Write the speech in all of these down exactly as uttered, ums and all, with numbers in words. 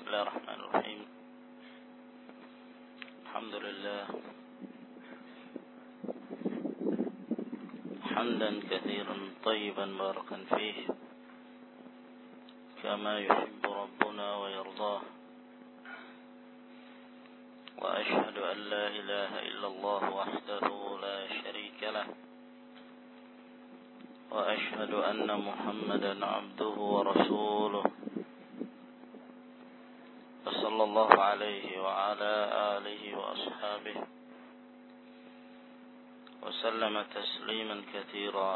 الله الرحمن الرحيم الحمد لله حمدا كثيرا طيبا باركا فيه كما يحب ربنا ويرضاه وأشهد أن لا إله إلا الله وحده لا شريك له وأشهد أن محمدا عبده ورسوله صلى الله عليه وعلى آله وأصحابه وسلم تسليما كثيرا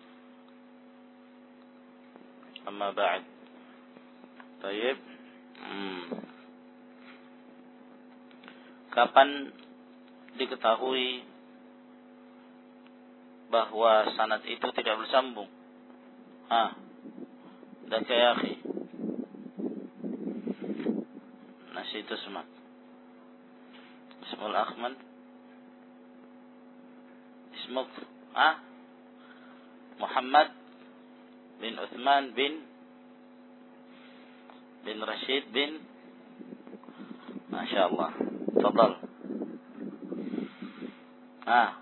أما بعد. Baik. Hmm. Kapan diketahui bahwa sanad itu tidak bersambung? Ah, dan ya akhi, nasi itu semak. Ismul Ahmad, Ismuk, ah, Muhammad bin Uthman bin bin Rashid bin, Masya Allah. Tafadhal. Ah.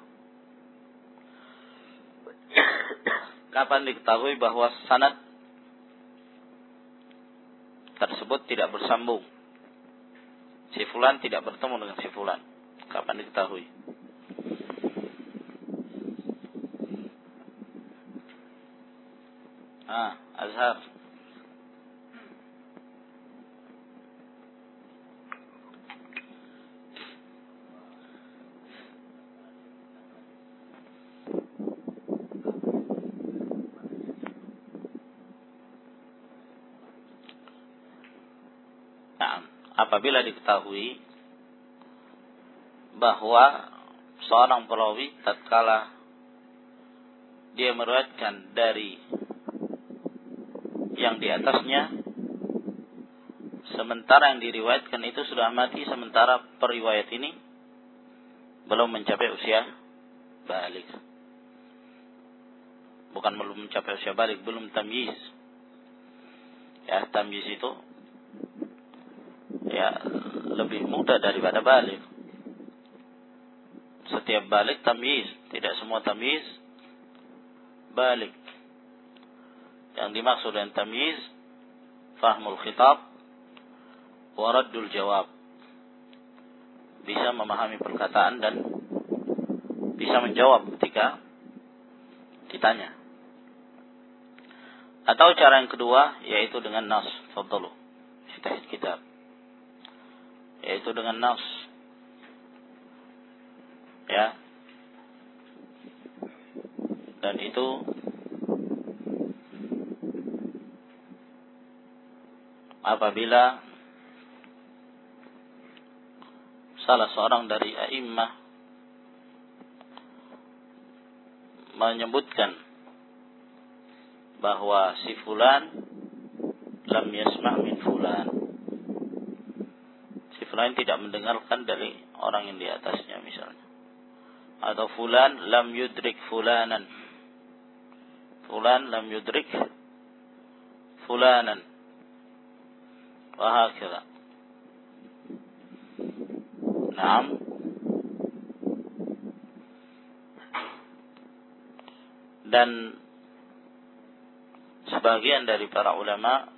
Kapan diketahui bahwa sanad tersebut tidak bersambung? Si fulan tidak bertemu dengan si fulan. Kapan diketahui? Ah, Azhar. Apabila diketahui bahwa seorang perawi tatkala dia meriwayatkan dari yang di atasnya, sementara yang diriwayatkan itu sudah mati, sementara periwayat ini belum mencapai usia balik. Bukan belum mencapai usia balik, belum tamyiz. Ya, tamyiz itu ya lebih muda daripada balik. Setiap balik tamyiz, tidak semua tamyiz balik. Yang dimaksud dengan tamyiz fahmul khitab wa raddul jawab. Bisa memahami perkataan dan bisa menjawab ketika ditanya. Atau cara yang kedua yaitu dengan nas. Fadhalu. Syarah kitab. Yaitu dengan nas. Ya. Dan itu apabila salah seorang dari a'immah menyebutkan bahwa si fulan lam yasma' min fulan, si fulan tidak mendengarkan dari orang yang di atasnya misalnya, atau fulan lam yudrik fulanan, fulan lam yudrik fulanan, wa hakadha. Naam. Dan sebagian dari para ulama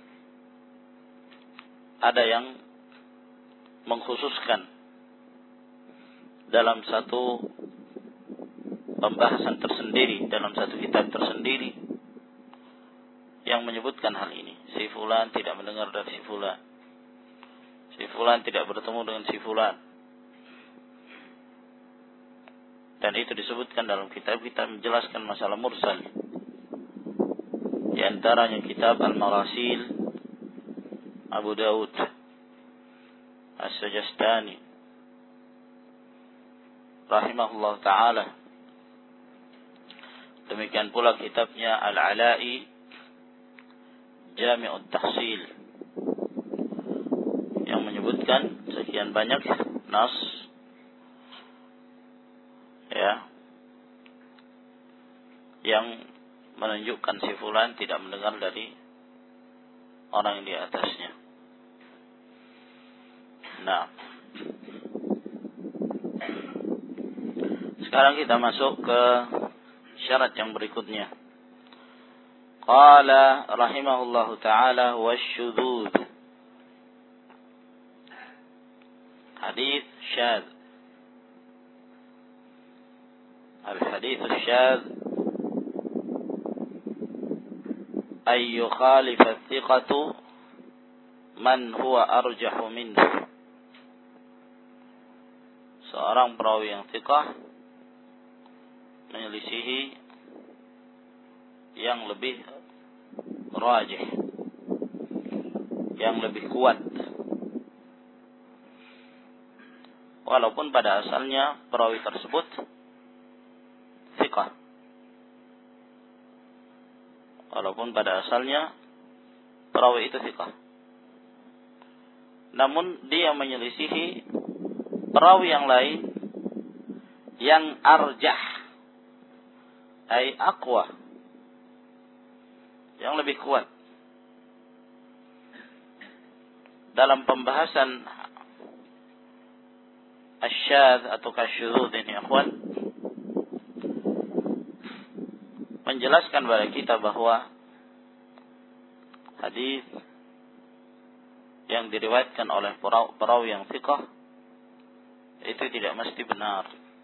ada yang mengkhususkan dalam satu pembahasan tersendiri, dalam satu kitab tersendiri yang menyebutkan hal ini. Si fulan tidak mendengar dari si fulan, si fulan tidak bertemu dengan si fulan. Dan itu disebutkan dalam kitab-kitab menjelaskan masalah mursal. Di antaranya kitab Al-Marasil Abu Dawud As-Sajastani rahimahullah ta'ala. Demikian pula kitabnya Al-Ala'i Jami'ut Tahsil yang menyebutkan sekian banyak nas ya yang menunjukkan si fulan tidak mendengar dari orang yang di atasnya. Nah, sekarang kita masuk ke syarat yang berikutnya. Qala rahimahullahu ta'ala wasyudud. Hadis syadz. Al-hadits syadz ay yukhalif al-thiqatu man huwa arjahu minhu. Seorang perawi yang thiqah menyelisihi yang lebih rajih, yang lebih kuat, walaupun pada asalnya perawi tersebut thiqah, walaupun pada asalnya perawi itu thiqah, namun dia menyelisihi perawi yang lain yang arjah, ay aqwa, yang lebih kuat. Dalam pembahasan asyadz atau kasyudzud ini, akhwan, menjelaskan kepada kita bahwa hadis yang diriwayatkan oleh perawi yang thiqah itu tidak mesti benar,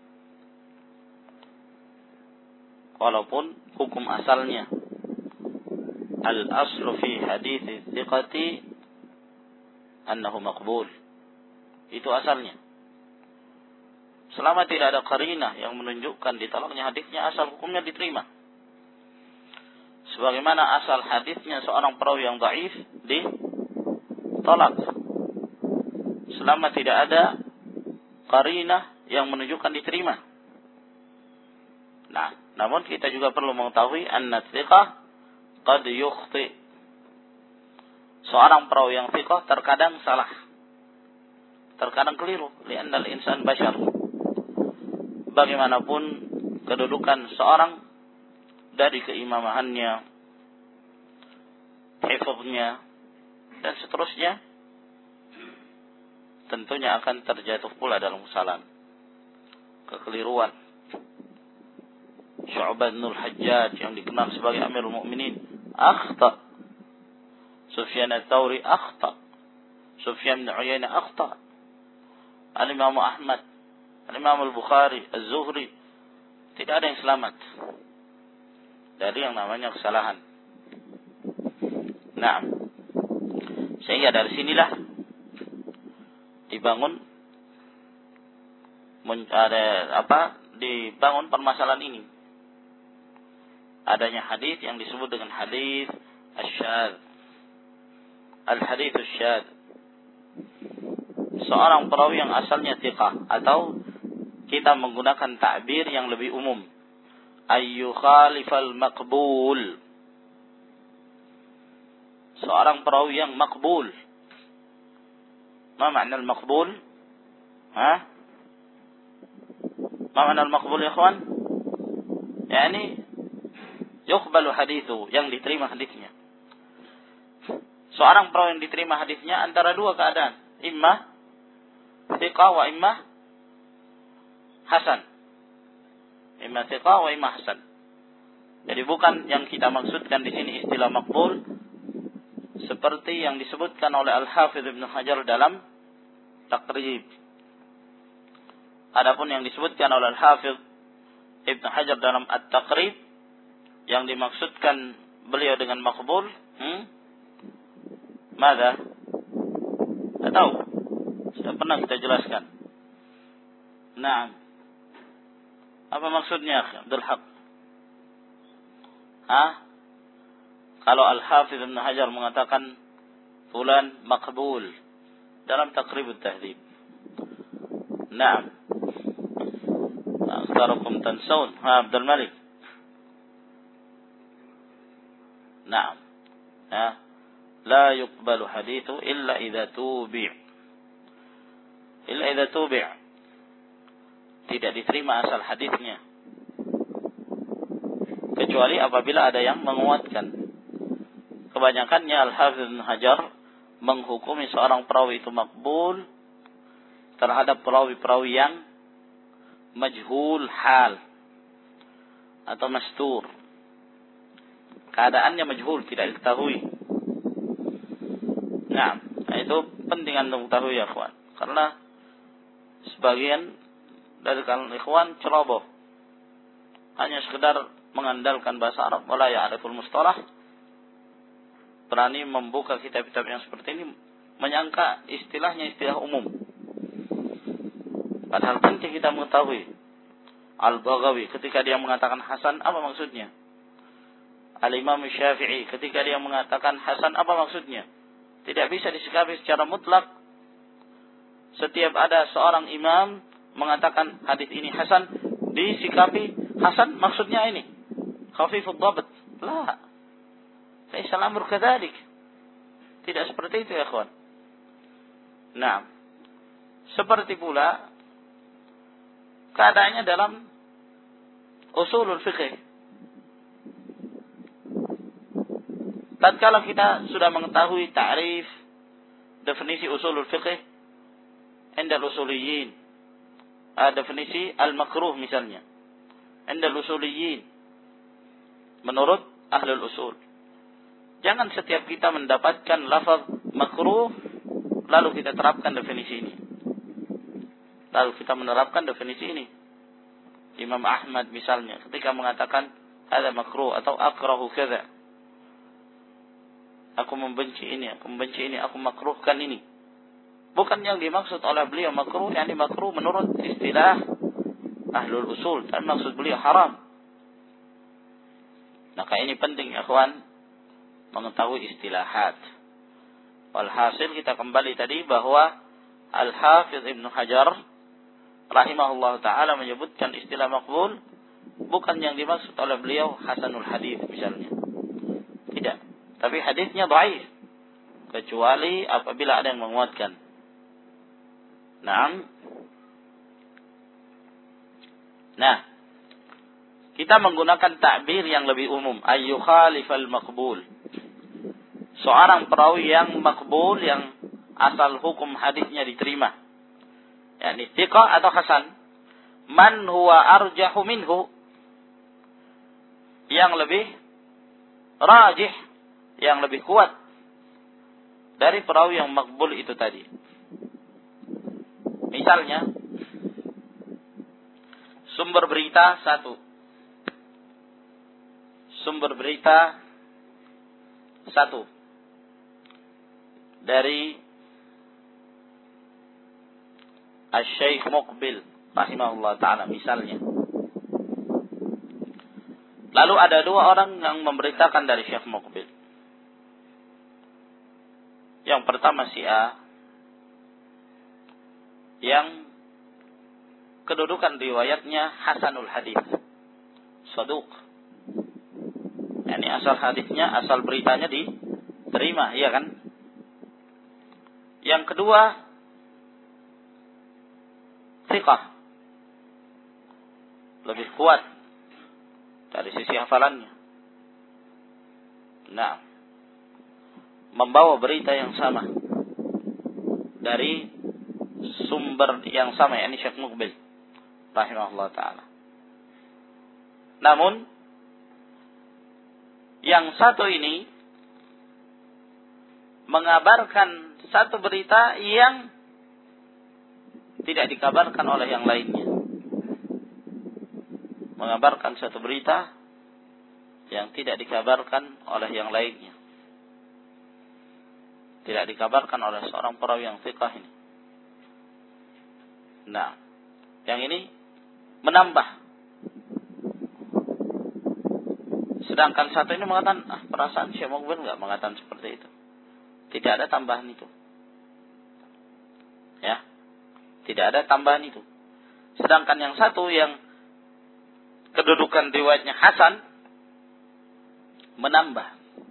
walaupun hukum asalnya al-aslu fi hadits thiqati annahu maqbul. Itu asalnya. Selama tidak ada qarinah yang menunjukkan ditolaknya hadisnya, asal hukumnya diterima. Sebagaimana asal hadisnya seorang perawi yang dhaif ditolak. Selama tidak ada qarinah yang menunjukkan diterima. Nah, namun kita juga perlu mengetahui anna thiqah qad yukhti. Seorang perawi yang thiqah terkadang salah, terkadang keliru, li'anna al-insan bashar. Bagaimanapun kedudukan seorang dari keimamahannya, hifdznya, dan seterusnya, tentunya akan terjatuh pula dalam kesalahan, kekeliruan. Syu'bah bin al-Hajjaj yang dikenal sebagai Amirul Mukminin akhta. Sufyan ats-Tsauri akhta. Sufyan bin Uyainah akhta. Al-Imam Ahmad, Al-Imam Al-Bukhari, Az-Zuhri, tidak ada yang selamat dari yang namanya kesalahan. Nah, sehingga dari sinilah dibangun ada apa? Dibangun permasalahan ini. Adanya hadis yang disebut dengan hadis asyadz. Al-hadits asyadz. Seorang perawi yang asalnya thiqah, atau kita menggunakan takbir yang lebih umum, ayyu khalifal maqbul. Seorang perawi yang maqbul. Ma makna al-maqbul? Ha? Ma makna al-maqbul ya ikhwan? Yani yuqbalu hadithu, yang diterima hadisnya. Seorang perawi yang diterima hadisnya antara dua keadaan, imma thiqah wa imma hasan. Imma thiqah wa imma hasan. Jadi bukan yang kita maksudkan di sini istilah maqbul seperti yang disebutkan oleh Al-Hafidz Ibnu Hajar dalam Taqrib. Adapun yang disebutkan oleh Al-Hafidz Ibnu Hajar dalam At-Taqrib, yang dimaksudkan beliau dengan maqbul, hmm? Mada? Tidak tahu. Sudah pernah kita jelaskan. Nah, apa maksudnya, Abdul Haq? Hah? Kalau Al-Hafidz Ibnu Hajar mengatakan fulan maqbul dalam Taqrib At-Tahdhib. Naam. Aktsarakum tansawun. Ha, Abdul Malik. Naam. Ha? La yuqbalu hadithu illa idza tubi'. Illa idza tubi'. Tidak diterima asal hadisnya kecuali apabila ada yang menguatkan. Kebanyakannya Al-Hafidz Ibnu Hajar menghukumi seorang perawi itu makbul terhadap perawi-perawi yang majhul hal atau mastur. Keadaannya majhul, tidak diketahui. Nah, itu penting untuk mengetahui ya ikhwan. Karena sebagian dari kalangan ikhwan ceroboh. Hanya sekedar mengandalkan bahasa Arab, wala ya'riful mustalah. Berani membuka kitab-kitab yang seperti ini, menyangka istilahnya istilah umum. Padahal penting kita mengetahui. Al-Baghawi ketika dia mengatakan hasan, apa maksudnya? Al-Imam Syafi'i ketika dia mengatakan hasan, apa maksudnya? Tidak bisa disikapi secara mutlak. Setiap ada seorang imam mengatakan hadis ini hasan, disikapi hasan maksudnya ini khafifud dhabt. La. Laisa al-amru kadzalik. Tidak seperti itu ya ikhwan. Nah, seperti pula keadaannya dalam usulul fiqh. Tatkala kita sudah mengetahui ta'rif, definisi usulul fiqh, inda usuliyyin, definisi al-makruh misalnya, inda usuliyyin, menurut ahlul usul. Jangan setiap kita mendapatkan lafaz makruh, lalu kita terapkan definisi ini. Lalu kita menerapkan definisi ini. Imam Ahmad misalnya, ketika mengatakan ada makruh atau akrahu kadza, aku membenci ini, aku membenci ini, aku makruhkan ini. Bukan yang dimaksud oleh beliau makruh, yang dimakruh menurut istilah ahlul usul, dan maksud beliau haram. Maka ini penting ya kawan, mengetahui istilahat. Walhasil kita kembali tadi bahwa Al-Hafidh Ibnu Hajar rahimahullah ta'ala menyebutkan istilah makbul, bukan yang dimaksud oleh beliau hasanul hadis misalnya. Tidak. Tapi hadisnya dhaif, kecuali apabila ada yang menguatkan. Naam. Nah, kita menggunakan takbir yang lebih umum, ayyukhalifal maqbul. Seorang perawi yang makbul, yang asal hukum hadisnya diterima, yakni thiqah atau hasan, man huwa arjahu minhu, yang lebih rajih, yang lebih kuat dari perawi yang makbul itu tadi. Misalnya, sumber berita satu, sumber berita satu dari Asy-Syaikh Muqbil rahimahullah ta'ala misalnya. Lalu ada dua orang yang memberitakan dari Syekh Muqbil. Yang pertama si A, yang kedudukan riwayatnya hasanul hadis, saduq, yani asal hadisnya, asal beritanya diterima, iya kan? Yang kedua thiqah, lebih kuat dari sisi hafalannya. Nah, membawa berita yang sama dari sumber yang sama, yakni Syekh Muqbil rahimahullah ta'ala. Namun yang satu ini mengabarkan satu berita yang tidak dikabarkan oleh yang lainnya. Mengabarkan satu berita yang tidak dikabarkan oleh yang lainnya. Tidak dikabarkan oleh seorang perawi yang thiqah ini. Nah, yang ini menambah. Sedangkan satu ini mengatakan, ah perasaan Syekh Muqbil enggak mengatakan seperti itu. Tidak ada tambahan itu. Ya. Tidak ada tambahan itu. Sedangkan yang satu yang kedudukan riwayatnya hasan menambah.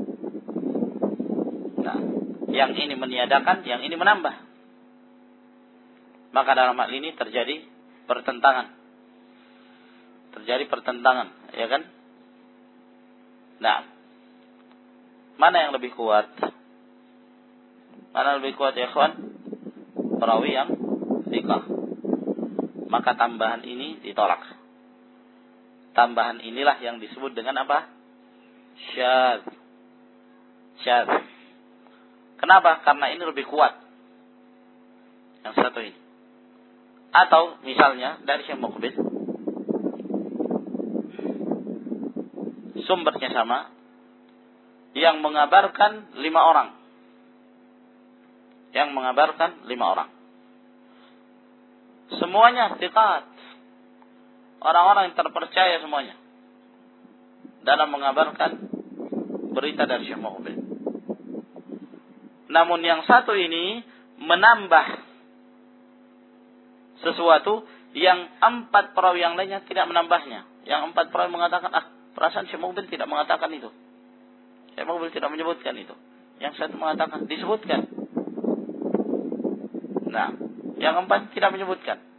Nah, yang ini meniadakan, yang ini menambah. Maka dalam hal ini terjadi pertentangan. Terjadi pertentangan, ya kan? Nah, mana yang lebih kuat? Mana yang lebih kuat ya kawan? Perawi yang thiqah. Maka tambahan ini ditolak. Tambahan inilah yang disebut dengan apa? Syadz. Syadz. Kenapa? Karena ini lebih kuat. Yang satu ini. Atau misalnya dari Syekh Muqbil, sumbernya sama, yang mengabarkan lima orang. Yang mengabarkan lima orang. Semuanya thiqat. Orang-orang yang terpercaya semuanya dalam mengabarkan berita dari Syekh Muqbil. Namun yang satu ini menambah sesuatu yang empat perawi yang lainnya tidak menambahnya. Yang empat perawi mengatakan, ah, perasaan Syekh Muqbil tidak mengatakan itu. Syekh Muqbil tidak menyebutkan itu. Yang satu mengatakan, disebutkan. Nah, yang empat tidak menyebutkan.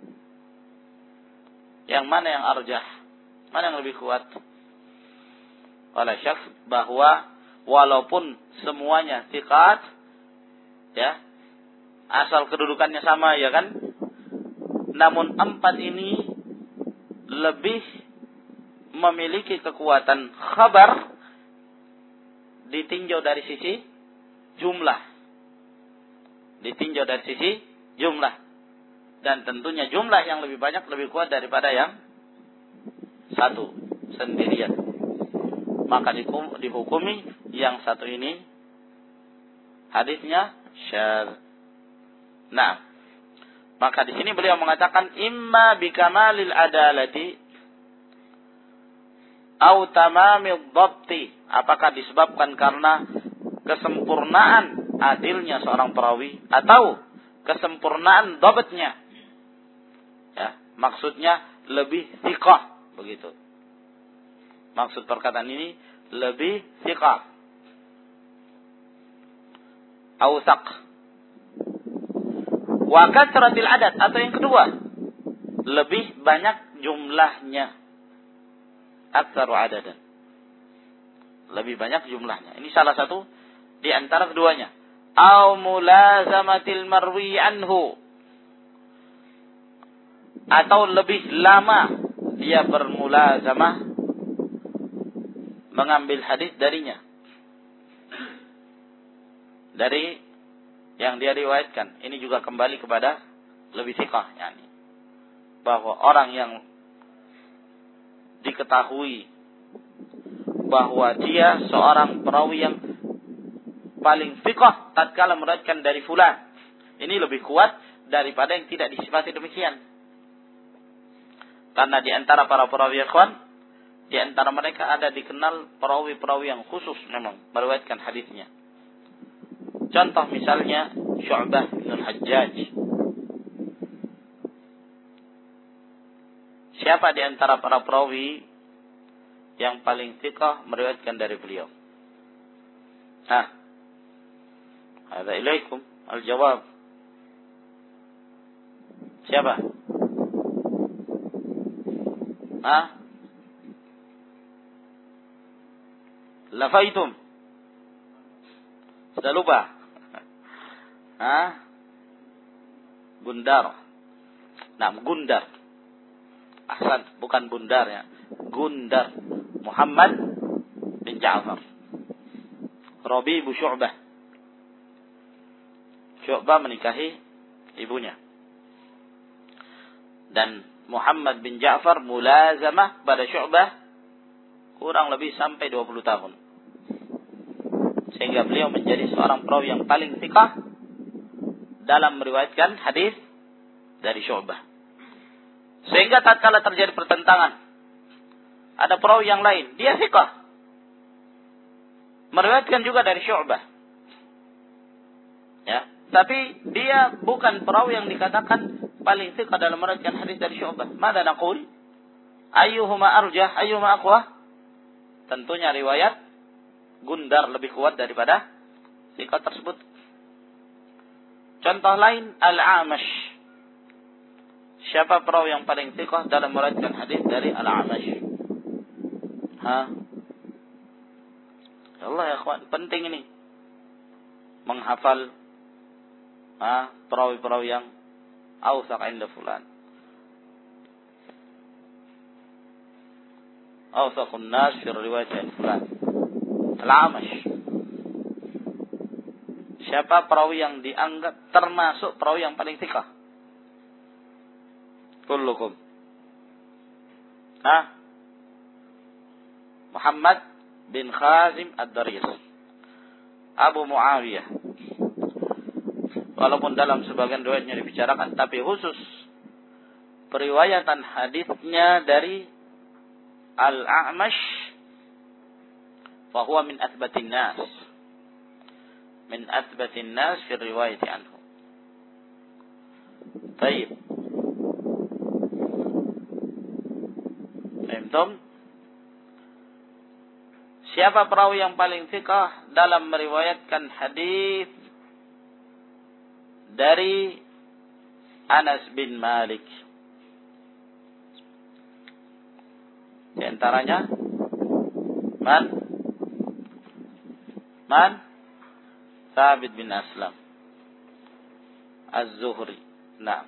Yang mana yang arjah? Mana yang lebih kuat? Wala syak bahwa walaupun semuanya thiqat, ya, asal kedudukannya sama, ya kan? Namun empat ini lebih memiliki kekuatan khabar ditinjau dari sisi jumlah. Ditinjau dari sisi jumlah. Dan tentunya jumlah yang lebih banyak lebih kuat daripada yang satu sendirian. Maka dihukumi yang satu ini hadisnya syadz. Nah, maka di sini beliau mengatakan imma bikamalil adalati au tamamid dhabti. Apakah disebabkan karena kesempurnaan adilnya seorang perawi atau kesempurnaan dhabtnya? Ya, maksudnya lebih thiqah, begitu. Maksud perkataan ini lebih thiqah. Awsaq. Wa katsratil adad, atau yang kedua, lebih banyak jumlahnya. Aktsaru adadan. Lebih banyak jumlahnya. Ini salah satu di antara keduanya. Au mulazamatil marwi anhu. Atau lebih lama dia bermulazamah mengambil hadis darinya. Dari yang dia riwayatkan. Ini juga kembali kepada lebih thiqah, yani. Bahwa orang yang diketahui bahwa dia seorang perawi yang paling thiqah tatkala meriwayatkan dari fulan, ini lebih kuat daripada yang tidak disifati demikian. Karena di antara para perawi ikhwan, di antara mereka ada dikenal perawi-perawi yang khusus memang meriwayatkan hadisnya. Contoh misalnya Syu'bah bin Al-Hajjaj. Siapa di antara para perawi yang paling thiqah meriwayatkan dari beliau? Hah? Hadza ilaikum al-jawab. Siapa? Hah? Lafaitum. Sudah lupa? Hah? Gundar. Nah, Gundar. Ahsan, bukan Bundar ya. Gundar. Muhammad bin Ja'far. Rabi bin Syu'bah. Syu'bah menikahi ibunya. Dan Muhammad bin Ja'far mulazamah pada Syu'bah kurang lebih sampai dua puluh tahun. Sehingga beliau menjadi seorang perawi yang paling thiqah dalam meriwayatkan hadis dari Syu'bah. Sehingga tatkala terjadi pertentangan, ada perawi yang lain, dia thiqah, meriwayatkan juga dari Syu'bah. Ya, tapi dia bukan perawi yang dikatakan paling thiqah dalam meriwayatkan hadis dari Syu'bah. Mada naqul? Ayyuhuma arjah, ayyuhuma aqwa? Tentunya riwayat Gundar lebih kuat daripada thiqah tersebut. Contoh lain, Al-Amash. Siapa perawi yang paling thiqah dalam meriwayatkan hadis dari Al-Amash? Ha? Allah ya kawan, penting ini. Menghafal ha, perawi-perawi yang awthaq inda fulan. Awthaqun nas fi riwayat fulan. Al-Amash. Siapa perawi yang dianggap termasuk perawi yang paling thiqah? Kullukum. Hah? Muhammad bin Khazim Ad-Daris, Abu Muawiyah. Walaupun dalam sebagian riwayatnya dibicarakan, tapi khusus periwayatan hadisnya dari Al-A'mash, fahuwa min athbatin nas. Min athbatin nas fi riwayati anhu. Baik. Fahimtum? Siapa perawi yang paling thiqah dalam meriwayatkan hadis dari Anas bin Malik? Di antaranya Man? Man? Thabit bin Aslam Az-Zuhri. Nah.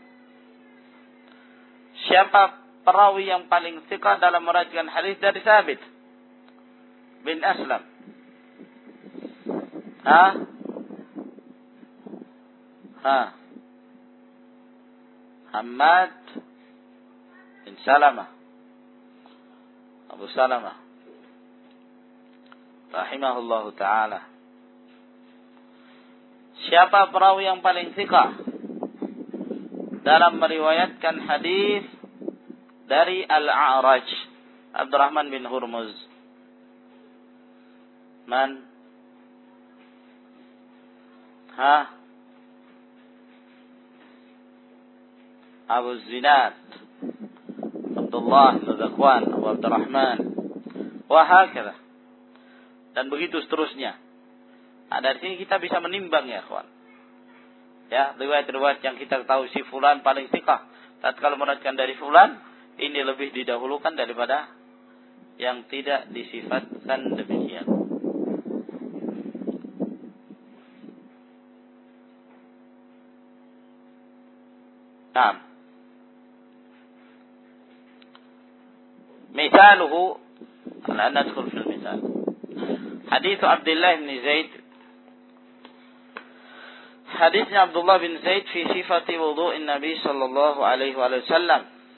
Siapa perawi yang paling thiqah dalam meriwayatkan hadis dari Thabit bin Aslam? Ha? Ha? Hamad bin Salamah, Abu Salamah rahimahullahu ta'ala. Siapa perawi yang paling thiqah dalam meriwayatkan hadis dari Al-A'raj, Abdurrahman bin Hurmuz? Man? Ha? Abu Zinad, Abdullah bin Zakwan, Abu Abdurrahman, wahakala. Dan begitu seterusnya. Nah, dari sini kita bisa menimbang ya, kawan. Ya, riwayat-riwayat yang kita tahu si fulan paling thiqah. Tatkala meriwayatkan dari fulan, ini lebih didahulukan daripada yang tidak disifatkan demikian. Nah, misaluhu, ala nadkhul fil misal. Hadits Abdullah bin Zaid. Hadisnya Abdullah bin Zaid fi sifati wudu'in Nabi sallallahu alaihi wasallam.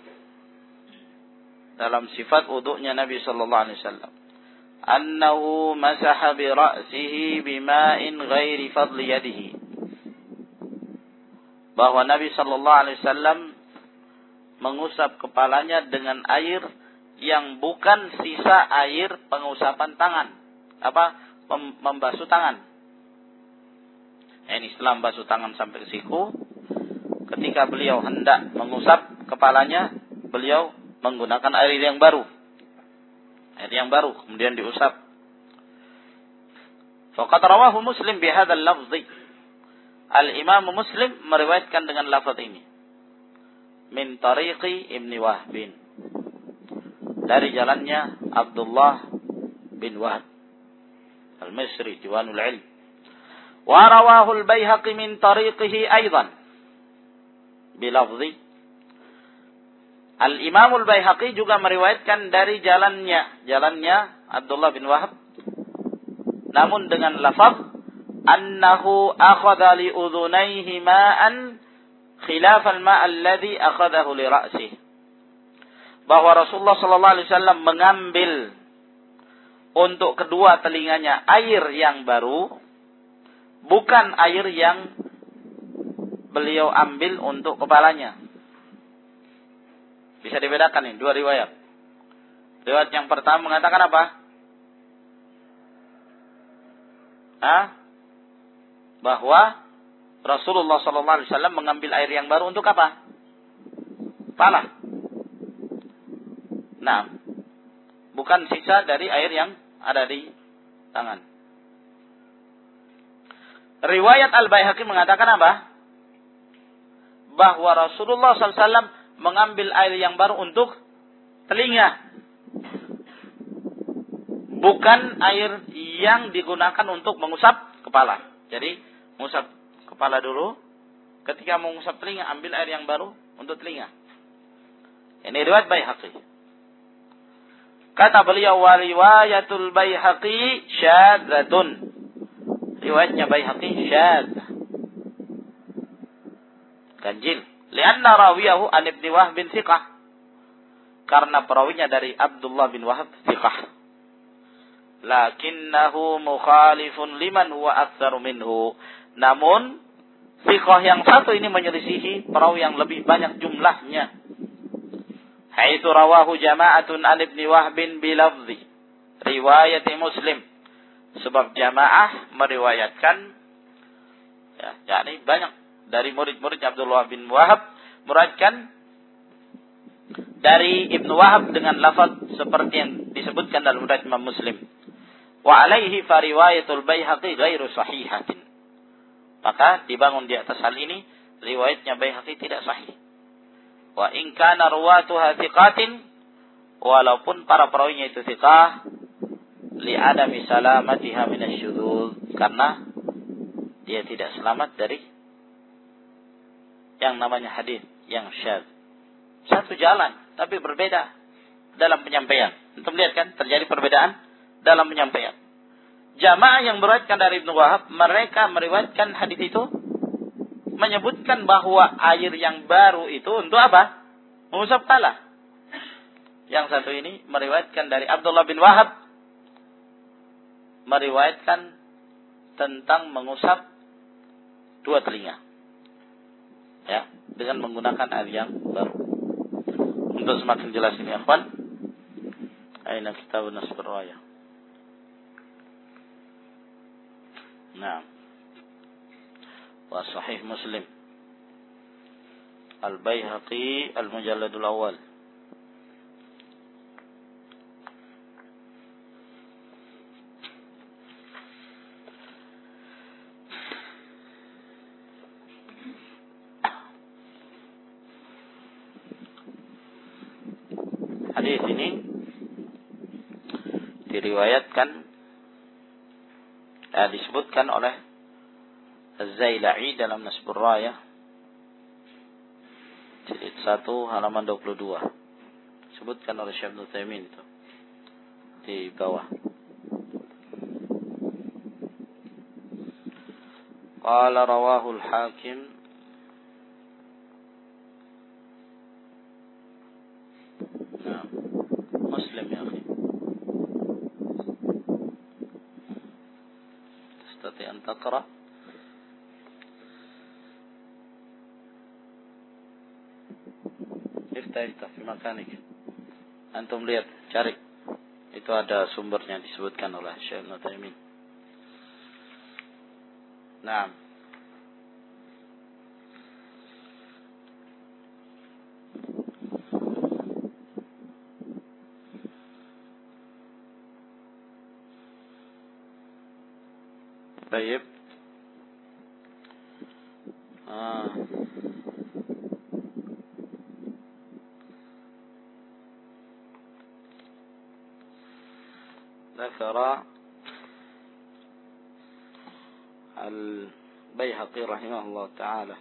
Dalam sifat wudu'nya Nabi sallallahu alaihi wasallam. Annahu masaha bi ra'sihi bima'in ghairi fadli yadihi. Bahwa Nabi sallallahu alaihi wasallam mengusap kepalanya dengan air yang bukan sisa air pengusapan tangan. Apa? Mem- membasuh tangan. Ini Islam basuh tangan sampai ke siku. Ketika beliau hendak mengusap kepalanya, beliau menggunakan air yang baru. Air yang baru kemudian diusap. Faqad rawahu Muslim bihadzal lafzi. Al-Imam Muslim meriwayatkan dengan lafaz ini. Min tariqi Ibni Wahbin. Dari jalannya Abdullah bin Wahb Al-Misri, Diwanul Ilm. Wa rawahu Al-Baihaqi min tariqihi aidan. Bilafzi. Al-Imam Al-Baihaqi juga meriwayatkan dari jalannya, jalannya Abdullah bin Wahb, namun dengan lafaz annahu akhadha li udhunayhi ma'an khilaf al-ma' alladhi akhadahu li ra'sihi. Bahwa Rasulullah sallallahu alaihi wasallam mengambil untuk kedua telinganya air yang baru, bukan air yang beliau ambil untuk kepalanya. Bisa dibedakan ini dua riwayat. Riwayat yang pertama mengatakan apa? Hah? Bahwa Rasulullah sallallahu alaihi wasallam mengambil air yang baru untuk apa? Kepala. Nah, bukan sisa dari air yang ada di tangan. Riwayat Al-Baihaqi mengatakan apa? Bahwa Rasulullah sallallahu alaihi wasallam mengambil air yang baru untuk telinga. Bukan air yang digunakan untuk mengusap kepala. Jadi, mengusap kepala dulu, Ketika mengusap telinga, ambil air yang baru untuk telinga. Ini riwayat Baihaqi. Kata beliau, wa riwayatul Baihaqi syadzatun. Riwayatnya Baihaqi syadzah. Ganjil. Lianna rawiyahu an Ibni Wahb bin thiqah. Karena perawinya dari Abdullah bin Wahab thiqah. Lakinnahu mukhalifun liman huwa aktsaru minhu. Namun thiqah yang satu ini menyelisihi perawi yang lebih banyak jumlahnya. Haitsu rawahu jama'atun an Ibni Wahb bi lafzi riwayat Muslim. Sebab jamaah meriwayatkan ya, yakni banyak dari murid-murid Abdullah bin Wahab meriwayatkan dari Ibnu Wahab dengan lafaz seperti yang disebutkan dalam riwayat Imam Muslim. Wa alaihi fa riwayatul Baihaqi ghairu sahihatin. Maka dibangun di atas hal ini, riwayatnya Baihaqi tidak sahih. Wa in kana ruwatuha thiqatin, walaupun para perawinya itu thiqah, li adami salamatiha minasyudzuz, karena dia tidak selamat dari yang namanya hadis yang syadz. Satu jalan, tapi berbeda dalam penyampaian. Untuk melihat kan, terjadi perbedaan dalam penyampaian. Jamaah yang meriwayatkan dari Ibnu Wahab, mereka meriwayatkan hadis itu menyebutkan bahwa air yang baru itu untuk apa? Mengusap kepala. Yang satu ini meriwayatkan dari Abdullah bin Wahab, meriwayatkan tentang mengusap dua telinga. Ya, dengan menggunakan air yang baru. Untuk semakin jelas ini, akhwan, aina kitab Nasbur Raya. Nah, wa sahih Muslim Al-Baihaqi Al-Mujalladul Awal. Hadis ini diriwayatkan eh, disebutkan oleh Az-Zaila'i dalam Nasbur Raya jilid satu halaman dua puluh dua. Disebutkan oleh Syekh Ibnu Taimin itu di bawah. Qala rawahu al-Hakim تقرأ افتح افتح في مكانك. Antum lihat, cari. Itu ada sumbernya disebutkan oleh Syekh Ibnu Taimin. Naam. Baik. Ah. ذكر البيهقي رحمه الله تعالى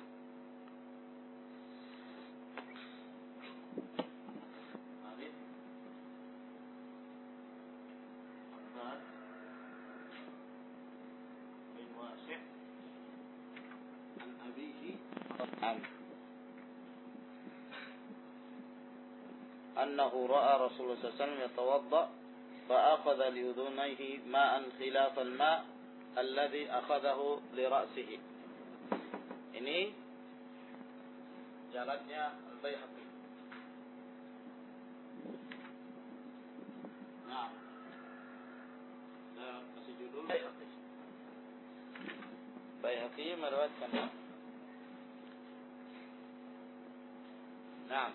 أنه رأى رسول الله صلى الله عليه وسلم يتوضأ فأخذ لأذنيه ماء خلاف الماء الذي أخذه لرأسه. Ini jalannya Al-Baihaqi. Nah, nah kasih judul Baihaqi. Baihaqi meriwayatkan. Nah,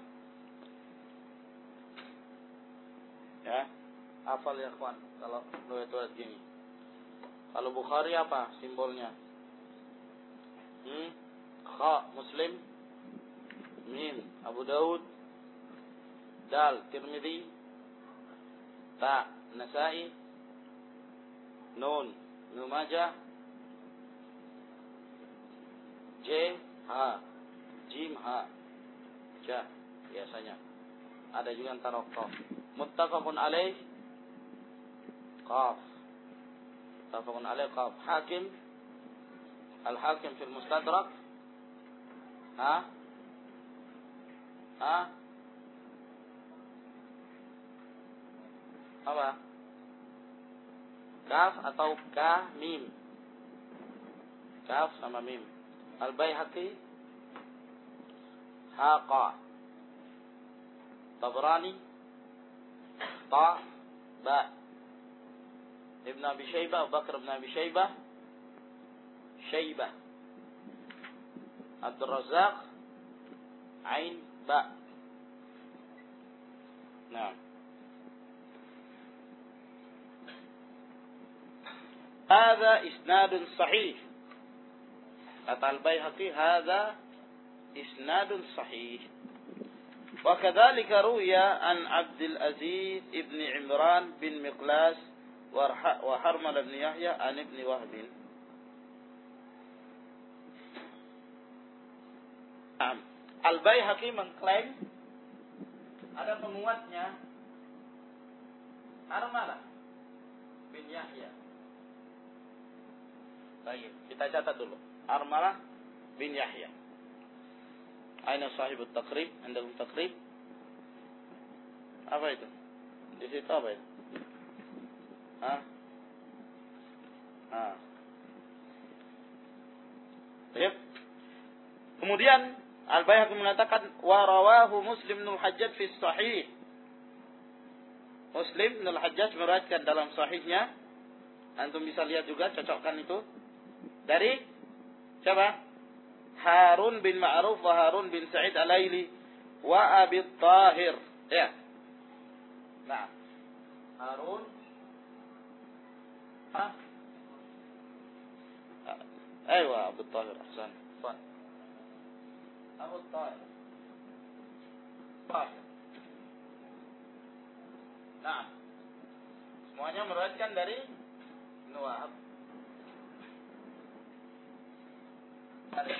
ya, hafal ya kawan. Kalau riwayat gini. Kalau Bukhari apa simbolnya? Hmm? Kha Muslim, Mim Abu Daud, Dal Tirmidzi, Ta Nasa'i, Nun Ibnu Majah, J ha, jim, ha, ja, biasanya. Ada juga antara qaf. Muttafaqun alaih, qaf. Muttafaqun alaih, qaf. Hakim, al-Hakim fil Mustadrak, ha, ha, apa? Kaf atau ka, mim. Kaf sama mim. Al-Baihaqi, haqa. Tabrani, ta, ba. Ibn Abi Shaybah, Abu Bakar Ibn Abi Shaybah, Shaybah. Abdul Razak, ain, ba. Nah. Hadza isnadun sahih. Kata Al-Baihaqi, hadza isnadun sahih. Wa kadzalika ruya an Abdul Aziz ibn Imran bin Miqlas wa Harmal ibn Yahya an ibn Wahb. Al-Baihaqi mengklaim ada penguatnya Harmalah bin Yahya. Baik, kita catat dulu. Harmalah bin Yahya. Aina sahibut taqrib? Andakum taqrib? Apa itu? Di situ apa itu? Hah? Ah. Baik. Kemudian Al-Baihaqi mengatakan wa rawahu Muslim bin Al-Hajjaj fi sahih. Muslim bin Al-Hajjaj meriwayatkan dalam sahihnya. Antum bisa lihat juga, cocokkan itu. Dari siapa? Harun bin Ma'ruf wa Harun bin Sa'id Al-Aili wa Abi Tahir. Ya. Nah. Harun. Ah. Aywa Abu Tahir. Ahsan. Fad. Abu Tahir. Tahir. Nah. Semuanya meriwayatkan dari Ibnu Wahab. Ada.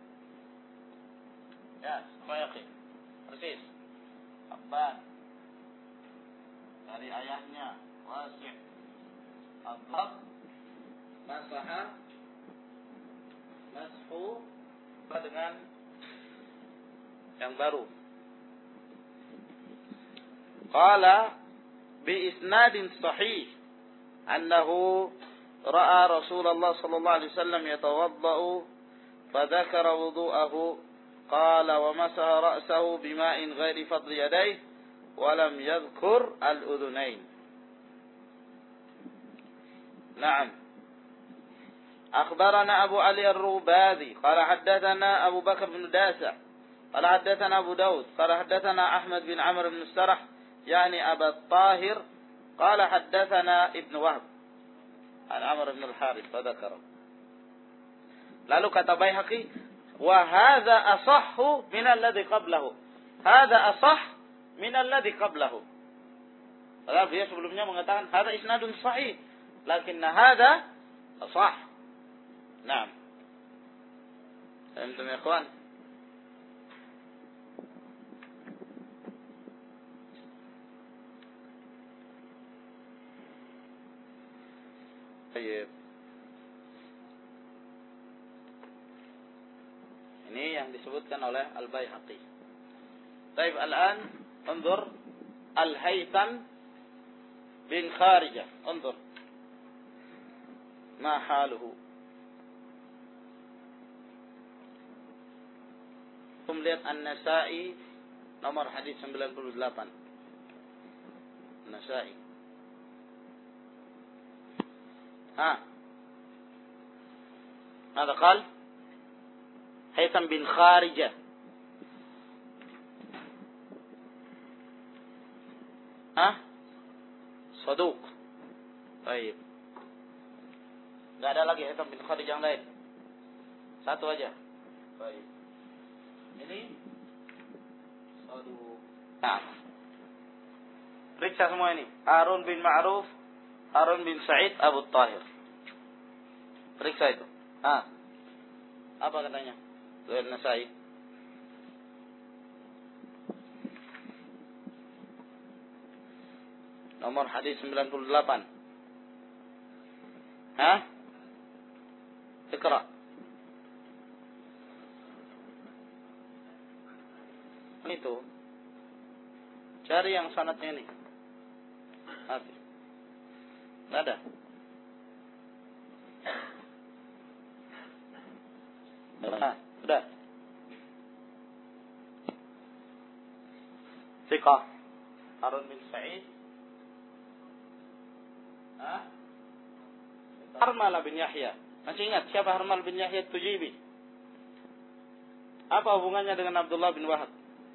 Ya, Bayhaqi. Persis. Abban. Dari ayahnya. Wasi'. Abdab. Masaha. Mashu. Dengan yang baru. Qala bi isnadin sahih annahu ra'a Rasulullah sallallahu alaihi wasallam yatawaddau fadzakara wudu'ahu qala wa masaha ra'sahu bima'in ghairi fadli yadayhi wa lam yadhkur al-udhunain. Na'am. Akhbarana Abu Ali Ar-Rubadi qala haddatsana Abu Bakar bin Dasa qala haddatsana Abu Daud qala haddatsana Ahmad bin Amr bin Sarh yani Abu Tahir qala haddatsana Ibn Wahb an Amr bin Al-Harith fadzakara. Lalu kata Baihaqi wa hadza asahhu min alladhi qablahu. Hadza asah min alladhi qablahu. Padahal dia sebelumnya mengatakan hadza isnadun sahih, lakinna hadza asah. Naam. Antum ya ikhwan? Baik. Ini yang disebutkan oleh Al-Baihaqi. Baik, الآن انظر Al-Haytham bin Kharijah. انظر ما حاله. Kum lihat An-Nasa'i nomor hadis sembilan puluh delapan. An-Nasa'i. Ha. Mada qal? Haytham bin Kharijah. Ha? Saduq. Baik. Enggak ada lagi Haytham bin Kharijah yang lain. Satu aja. Baik. Ini Saduq. Nah. Periksa semua ini. Harun bin Ma'ruf, Harun bin Sa'id, Abu Tahir. Periksa itu. Ah. Apa katanya? Riwayat Nasai. Nomor hadis sembilan puluh delapan. Hah? Iqra. Itu. Cari yang sanadnya ini. Hati. Tidak ada. Nah, sudah. Thiqah. Harun bin Sa'id. Hah? Harmalah bin Yahya. Masih ingat siapa Harmal bin Yahya Tujibi? Apa hubungannya dengan Abdullah bin Wahab?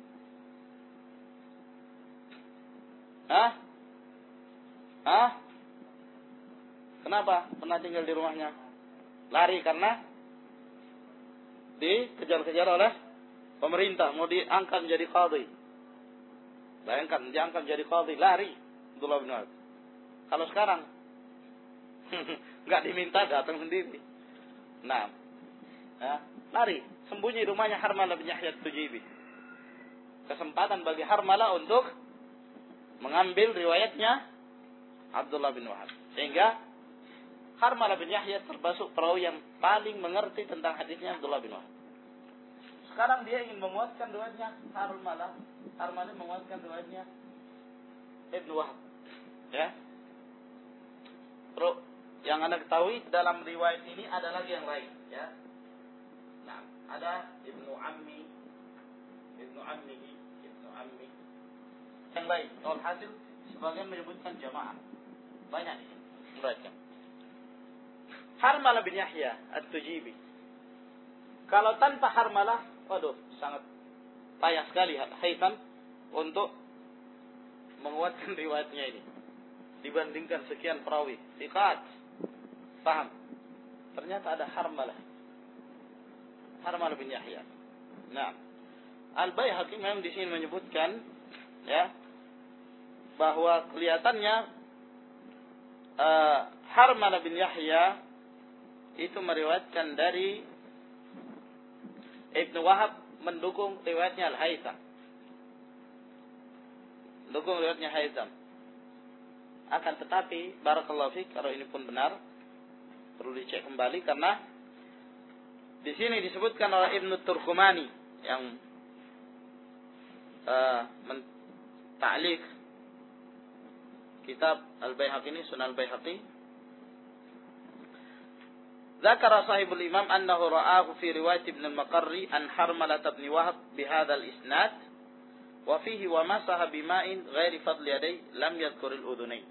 Hah? Hah? Kenapa pernah tinggal di rumahnya? Lari karena dikejar-kejar oleh pemerintah, mau diangkat menjadi qadhi. Bayangkan, diangkat menjadi qadhi, lari Abdullah bin Wahab. Kalau sekarang nggak diminta, datang sendiri. Nah, ya, lari, sembunyi rumahnya Harmalah bin Yahya Tujibi. Kesempatan bagi Harmalah untuk mengambil riwayatnya Abdullah bin Wahab. Sehingga Harmalah bin Yahya termasuk perawi yang paling mengerti tentang hadisnya Abdullah bin Wahab. Sekarang dia ingin menguatkan riwayatnya Harmalah. Harmalah menguatkan riwayatnya Ibnu Wahab. Ya. Terus yang Anda ketahui dalam riwayat ini ada lagi yang lain, ya. Nah, ada Ibnu Ammi, Ibnu Ammi, Ibnu Ammi. Yang lain, kalau hasil sebagian menyebutkan jamaah. Banyak ini mereka. Harmalah bin Yahya At-Tujibi. Kalau tanpa Harmalah, waduh, sangat payah sekali Haytham untuk menguatkan riwayatnya ini. Dibandingkan sekian perawi. Thiqat. Paham? Ternyata ada Harmalah. Harmalah bin Yahya. Nah, Al-Baihaqi memang di sini menyebutkan, ya, bahwa kelihatannya uh, Harmalah bin Yahya itu meriwayatkan dari Ibnu Wahab mendukung riwayatnya Al-Haytham. Mendukung riwayatnya Haytham. Akan tetapi barakallahu fiik, kalau ini pun benar perlu dicek kembali karena di sini disebutkan oleh Ibnu Turkumani yang uh, menta'liq kitab Al-Baihaqi ini, Sunan Al-Baihaqi. Zakara sahibul imam annahu ra'ahu fi riwayat Ibn al-Maqarri an Harmalah bin Wahab bihadha al-isnad wa fihi wa masaha bima'in ghairi fadli yadai lam yadhkur al-udhunain.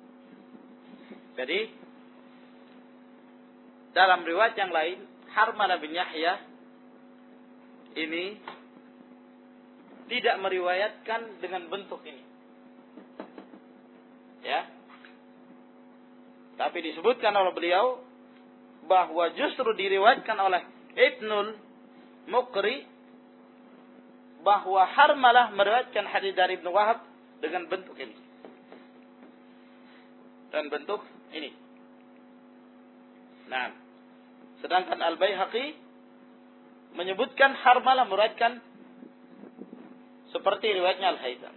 Jadi dalam riwayat yang lain Harmalah bin Yahya ini tidak meriwayatkan dengan bentuk ini. Ya. Tapi disebutkan oleh beliau bahwa justru diriwayatkan oleh Ibnul Muqri bahwa Harmalah meriwayatkan hadis dari Ibnu Wahab dengan bentuk ini. Dan bentuk ini. Nah, sedangkan Al-Baihaqi menyebutkan Harmalah meriwayatkan seperti riwayatnya Al-Haytham.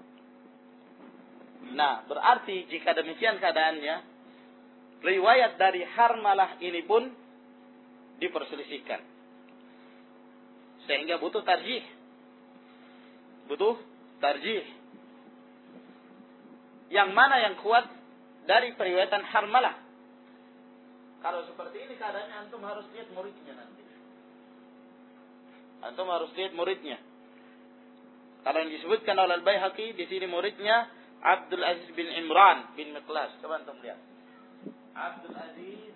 Nah, berarti jika demikian keadaannya, riwayat dari Harmalah ini pun diperselisihkan. Sehingga butuh tarjih. Butuh tarjih. Yang mana yang kuat dari periwayatan Harmalah? Kalau seperti ini keadaannya, antum harus lihat muridnya nanti. Antum harus lihat muridnya. Kalau yang disebutkan oleh Al-Baihaqi di sini muridnya Abdul Aziz bin Imran bin Miqlas. Coba antum lihat. Abdul Aziz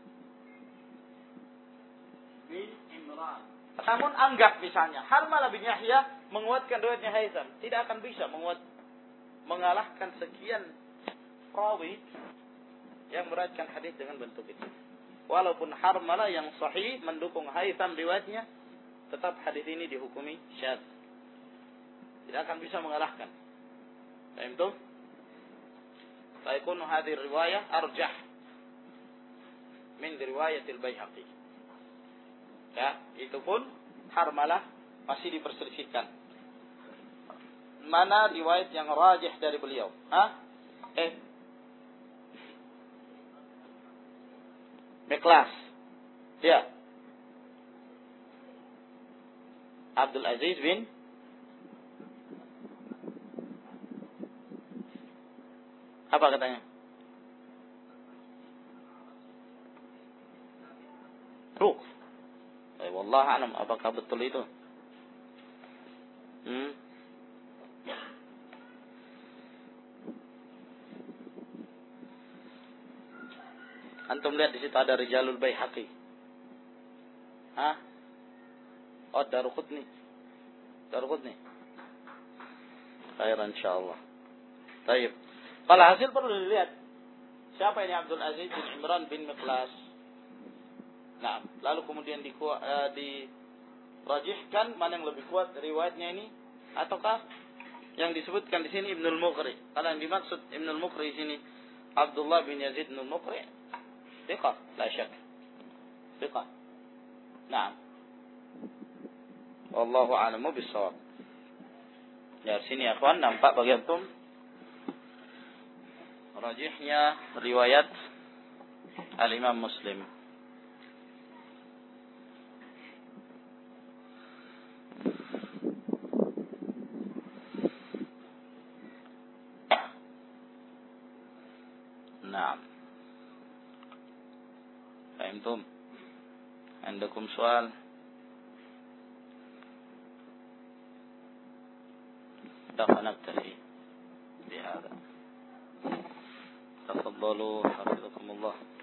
bin Imran. Namun anggap misalnya Harmalah bin Yahya menguatkan riwayatnya Haytham, tidak akan bisa menguat mengalahkan sekian perawi yang meriwayatkan hadis dengan bentuk itu. Walaupun Harmalah yang sahih mendukung Haytham riwayatnya, tetap hadis ini dihukumi syadz. Tidak akan bisa mengalahkan. Paham tu? Faikun hadhihi riwayah arjah min riwayat Al-Baihaqi. Ya, itu pun Harmalah masih diperselisihkan. Mana riwayat yang rajih dari beliau? Hah? Eh. Miklas. Ya. Abdul Aziz bin apa katanya? Ruh. Eh, wallah alam, apakah betul itu? Hmm. Antum lihat di situ ada Rijalul Baihaqi. Hah? Oh, Daruqutni. Daruqutni. Khair insyaallah. Baik. Kalau hasil perlu dilihat. Siapa ini Abdul Aziz bin Imran bin Miklas? Nah, lalu kemudian di uh, dirajihkan mana yang lebih kuat riwayatnya ini, ataukah yang disebutkan di sini Ibnul Muqri? Kalau yang dimaksud Ibnul Muqri di sini Abdullah bin Yazid Ibnul Muqri, thiqah, la syak. Thiqah. Naam. Wallahu a'lamu bis-shawab. Ya, sini ya kawan, nampak bagi antum rajihnya riwayat Al-Imam Muslim. Naam. Fahimtum? Andakum soal? فنكتفي بهذا. تفضلوا حفظكم الله.